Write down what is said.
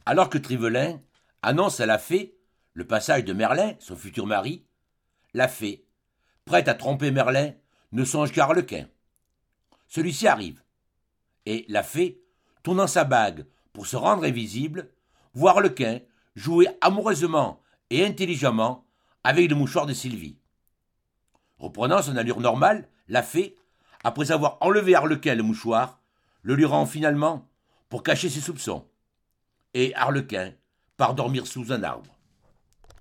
Alors que Trivelin annonce à la fée le passage de Merlin, son futur mari, la fée, prête à tromper Merlin, ne songe qu'à Harlequin. Celui-ci arrive, et la fée, tournant sa bague pour se rendre invisible, voit Harlequin jouer amoureusement et intelligemment avec le mouchoir de Sylvie. Reprenant son allure normale, la fée, après avoir enlevé Harlequin le mouchoir, le lui rend finalement pour cacher ses soupçons. Et Harlequin part dormir sous un arbre.